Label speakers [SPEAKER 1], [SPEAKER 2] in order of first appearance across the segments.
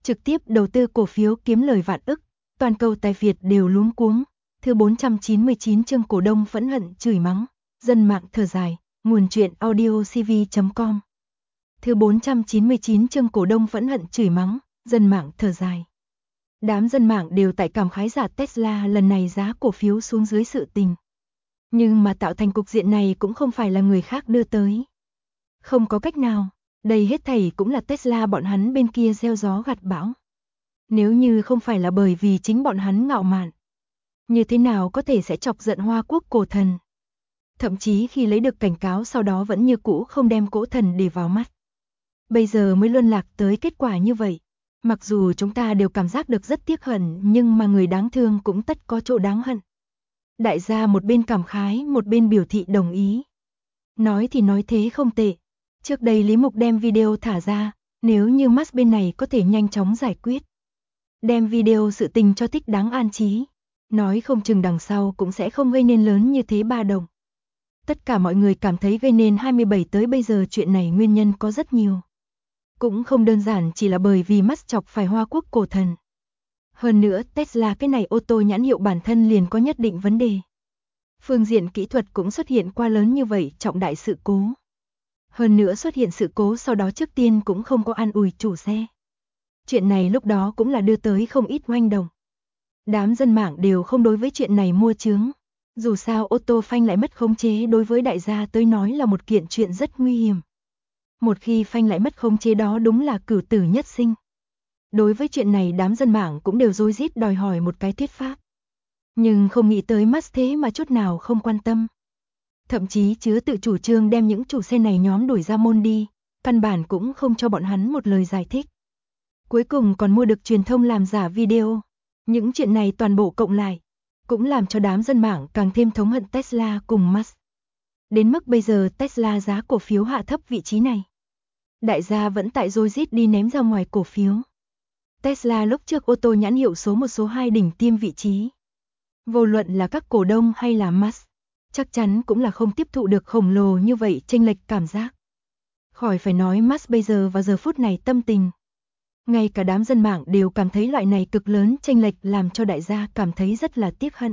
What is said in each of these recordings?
[SPEAKER 1] trực tiếp đầu tư cổ phiếu kiếm lời vạn ức, toàn cầu tài Việt đều luống cuống. Thứ 499 chương cổ đông phẫn hận chửi mắng, dân mạng thở dài, nguồn truyện audiocv.com. Thứ 499 chương cổ đông phẫn hận chửi mắng, dân mạng thở dài. Đám dân mạng đều tại cảm khái giả Tesla lần này giá cổ phiếu xuống dưới sự tình. Nhưng mà tạo thành cục diện này cũng không phải là người khác đưa tới. Không có cách nào, đây hết thảy cũng là Tesla bọn hắn bên kia gieo gió gặt bão. Nếu như không phải là bởi vì chính bọn hắn ngạo mạn, như thế nào có thể sẽ chọc giận Hoa Quốc cổ thần. Thậm chí khi lấy được cảnh cáo sau đó vẫn như cũ không đem cổ thần để vào mắt. Bây giờ mới luân lạc tới kết quả như vậy. Mặc dù chúng ta đều cảm giác được rất tiếc hận, nhưng mà người đáng thương cũng tất có chỗ đáng hận. Đại gia một bên cảm khái, một bên biểu thị đồng ý. Nói thì nói thế không tệ. Trước đây Lý Mục đem video thả ra, nếu như Musk bên này có thể nhanh chóng giải quyết. Đem video sự tình cho thích đáng an trí. Nói không chừng đằng sau cũng sẽ không gây nên lớn như thế ba đồng. Tất cả mọi người cảm thấy gây nên 27 tới bây giờ chuyện này nguyên nhân có rất nhiều. Cũng không đơn giản chỉ là bởi vì Musk chọc phải Hoa Quốc cổ thần. Hơn nữa Tesla cái này ô tô nhãn hiệu bản thân liền có nhất định vấn đề. Phương diện kỹ thuật cũng xuất hiện qua lớn như vậy trọng đại sự cố. Hơn nữa xuất hiện sự cố sau đó trước tiên cũng không có an ủi chủ xe. Chuyện này lúc đó cũng là đưa tới không ít oanh động. Đám dân mạng đều không đối với chuyện này mua chướng. Dù sao ô tô phanh lại mất khống chế đối với đại gia tới nói là một kiện chuyện rất nguy hiểm. Một khi phanh lại mất khống chế đó đúng là cửu tử nhất sinh. Đối với chuyện này đám dân mạng cũng đều rối rít đòi hỏi một cái thuyết pháp. Nhưng không nghĩ tới Musk thế mà chút nào không quan tâm. Thậm chí chứa tự chủ trương đem những chủ xe này nhóm đuổi ra môn đi, căn bản cũng không cho bọn hắn một lời giải thích. Cuối cùng còn mua được truyền thông làm giả video. Những chuyện này toàn bộ cộng lại, cũng làm cho đám dân mạng càng thêm thống hận Tesla cùng Musk. Đến mức bây giờ Tesla giá cổ phiếu hạ thấp vị trí này. Đại gia vẫn tại rối rít đi ném ra ngoài cổ phiếu. Tesla lúc trước ô tô nhãn hiệu số 1 số 2 đỉnh tiêm vị trí. Vô luận là các cổ đông hay là Musk, chắc chắn cũng là không tiếp thụ được khổng lồ như vậy chênh lệch cảm giác. Khỏi phải nói Musk bây giờ vào giờ phút này tâm tình. Ngay cả đám dân mạng đều cảm thấy loại này cực lớn chênh lệch làm cho đại gia cảm thấy rất là tiếc hận.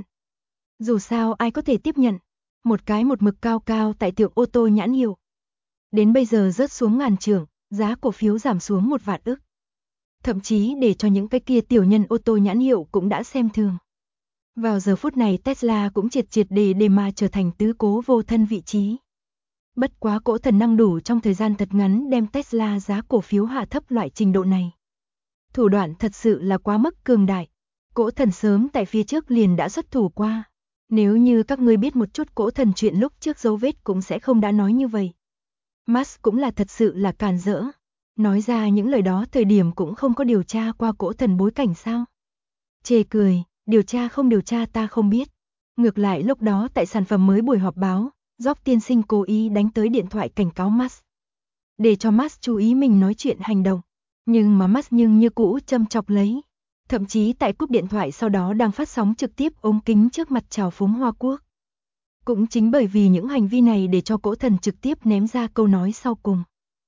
[SPEAKER 1] Dù sao ai có thể tiếp nhận, một cái một mực cao cao tại tiệm ô tô nhãn hiệu. Đến bây giờ rớt xuống ngàn trượng, giá cổ phiếu giảm xuống 1 vạn ức. Thậm chí để cho những cái kia tiểu nhân ô tô nhãn hiệu cũng đã xem thường. Vào giờ phút này Tesla cũng triệt để mà trở thành tứ cố vô thân vị trí. Bất quá cỗ thần năng đủ trong thời gian thật ngắn đem Tesla giá cổ phiếu hạ thấp loại trình độ này. Thủ đoạn thật sự là quá mức cường đại. Cỗ thần sớm tại phía trước liền đã xuất thủ qua. Nếu như các ngươi biết một chút cỗ thần chuyện lúc trước dấu vết cũng sẽ không đã nói như vậy. Musk cũng là thật sự là càn rỡ. Nói ra những lời đó thời điểm cũng không có điều tra qua cỗ thần bối cảnh sao. Chê cười, điều tra không điều tra ta không biết. Ngược lại lúc đó tại sản phẩm mới buổi họp báo, Job tiên sinh cố ý đánh tới điện thoại cảnh cáo Musk. Để cho Musk chú ý mình nói chuyện hành động. Nhưng mà Musk như cũ châm chọc lấy. Thậm chí tại cúp điện thoại sau đó đang phát sóng trực tiếp ống kính trước mặt chào phúng Hoa Quốc. Cũng chính bởi vì những hành vi này để cho cỗ thần trực tiếp ném ra câu nói sau cùng.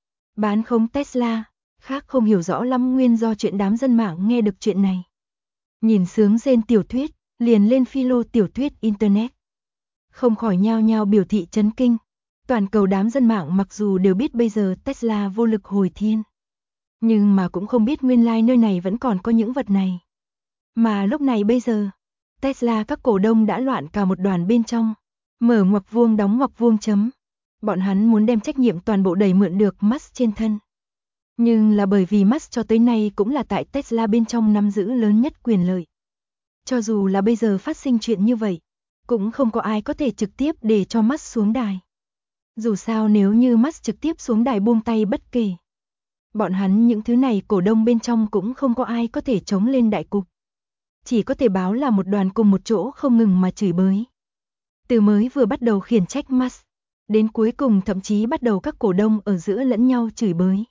[SPEAKER 1] Bán không Tesla, khác không hiểu rõ lắm nguyên do chuyện đám dân mạng nghe được chuyện này. Nhìn sướng rên tiểu thuyết, liền lên philo tiểu thuyết Internet. Không khỏi nhao nhao biểu thị chấn kinh. Toàn cầu đám dân mạng mặc dù đều biết bây giờ Tesla vô lực hồi thiên. Nhưng mà cũng không biết nguyên lai nơi này vẫn còn có những vật này. Mà lúc này bây giờ, Tesla các cổ đông đã loạn cả một đoàn bên trong. Mở ngoặc vuông đóng ngoặc vuông chấm. Bọn hắn muốn đem trách nhiệm toàn bộ đẩy mượn được Musk trên thân. Nhưng là bởi vì Musk cho tới nay cũng là tại Tesla bên trong nắm giữ lớn nhất quyền lợi. Cho dù là bây giờ phát sinh chuyện như vậy, cũng không có ai có thể trực tiếp để cho Musk xuống đài. Dù sao nếu như Musk trực tiếp xuống đài buông tay bất kể. Bọn hắn những thứ này cổ đông bên trong cũng không có ai có thể chống lên đại cục. Chỉ có thể báo là một đoàn cùng một chỗ không ngừng mà chửi bới. Từ mới vừa bắt đầu khiển trách Musk, đến cuối cùng thậm chí bắt đầu các cổ đông ở giữa lẫn nhau chửi bới.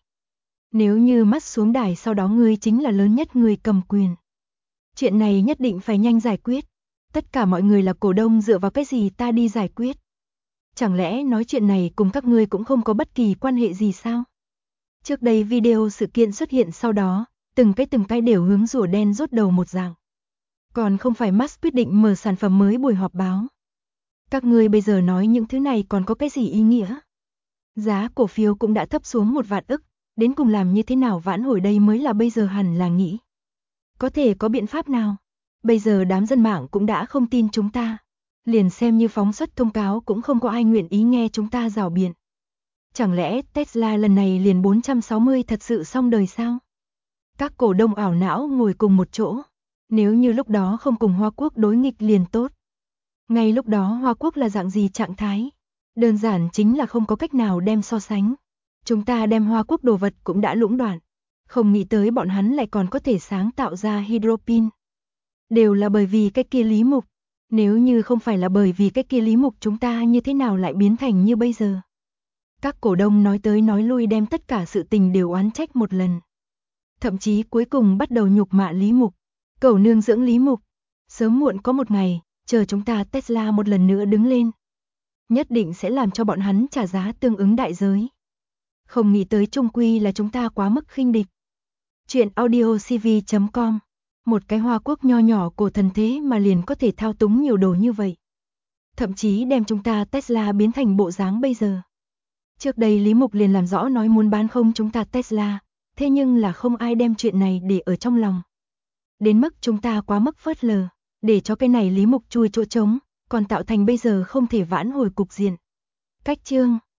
[SPEAKER 1] Nếu như Musk xuống đài sau đó ngươi chính là lớn nhất người cầm quyền. Chuyện này nhất định phải nhanh giải quyết. Tất cả mọi người là cổ đông dựa vào cái gì ta đi giải quyết? Chẳng lẽ nói chuyện này cùng các ngươi cũng không có bất kỳ quan hệ gì sao? Trước đây video sự kiện xuất hiện sau đó, từng cái đều hướng rùa đen rút đầu một dạng. Còn không phải Musk quyết định mở sản phẩm mới buổi họp báo. Các ngươi bây giờ nói những thứ này còn có cái gì ý nghĩa? Giá cổ phiếu cũng đã thấp xuống 1 vạn ức, đến cùng làm như thế nào vãn hồi đây mới là bây giờ hẳn là nghĩ. Có thể có biện pháp nào? Bây giờ đám dân mạng cũng đã không tin chúng ta. Liền xem như phóng xuất thông cáo cũng không có ai nguyện ý nghe chúng ta rảo biện. Chẳng lẽ Tesla lần này liền 460 thật sự xong đời sao? Các cổ đông ảo não ngồi cùng một chỗ. Nếu như lúc đó không cùng Hoa Quốc đối nghịch liền tốt. Ngay lúc đó Hoa Quốc là dạng gì trạng thái? Đơn giản chính là không có cách nào đem so sánh. Chúng ta đem Hoa Quốc đồ vật cũng đã lũng đoạn. Không nghĩ tới bọn hắn lại còn có thể sáng tạo ra hydropin. Đều là bởi vì cái kia Lý Mục. Nếu như không phải là bởi vì cái kia Lý Mục chúng ta như thế nào lại biến thành như bây giờ? Các cổ đông nói tới nói lui đem tất cả sự tình đều oán trách một lần. Thậm chí cuối cùng bắt đầu nhục mạ Lý Mục. Cẩu nương dưỡng Lý Mục. Sớm muộn có một ngày, chờ chúng ta Tesla một lần nữa đứng lên. Nhất định sẽ làm cho bọn hắn trả giá tương ứng đại giới. Không nghĩ tới chung quy là chúng ta quá mức khinh địch. Chuyện audiocv.com. Một cái Hoa Quốc nho nhỏ cổ thần thế mà liền có thể thao túng nhiều đồ như vậy. Thậm chí đem chúng ta Tesla biến thành bộ dáng bây giờ. Trước đây Lý Mục liền làm rõ nói muốn bán không chúng ta Tesla, thế nhưng là không ai đem chuyện này để ở trong lòng. Đến mức chúng ta quá mức phớt lờ, để cho cái này Lý Mục chui chỗ trống, còn tạo thành bây giờ không thể vãn hồi cục diện. Cách chương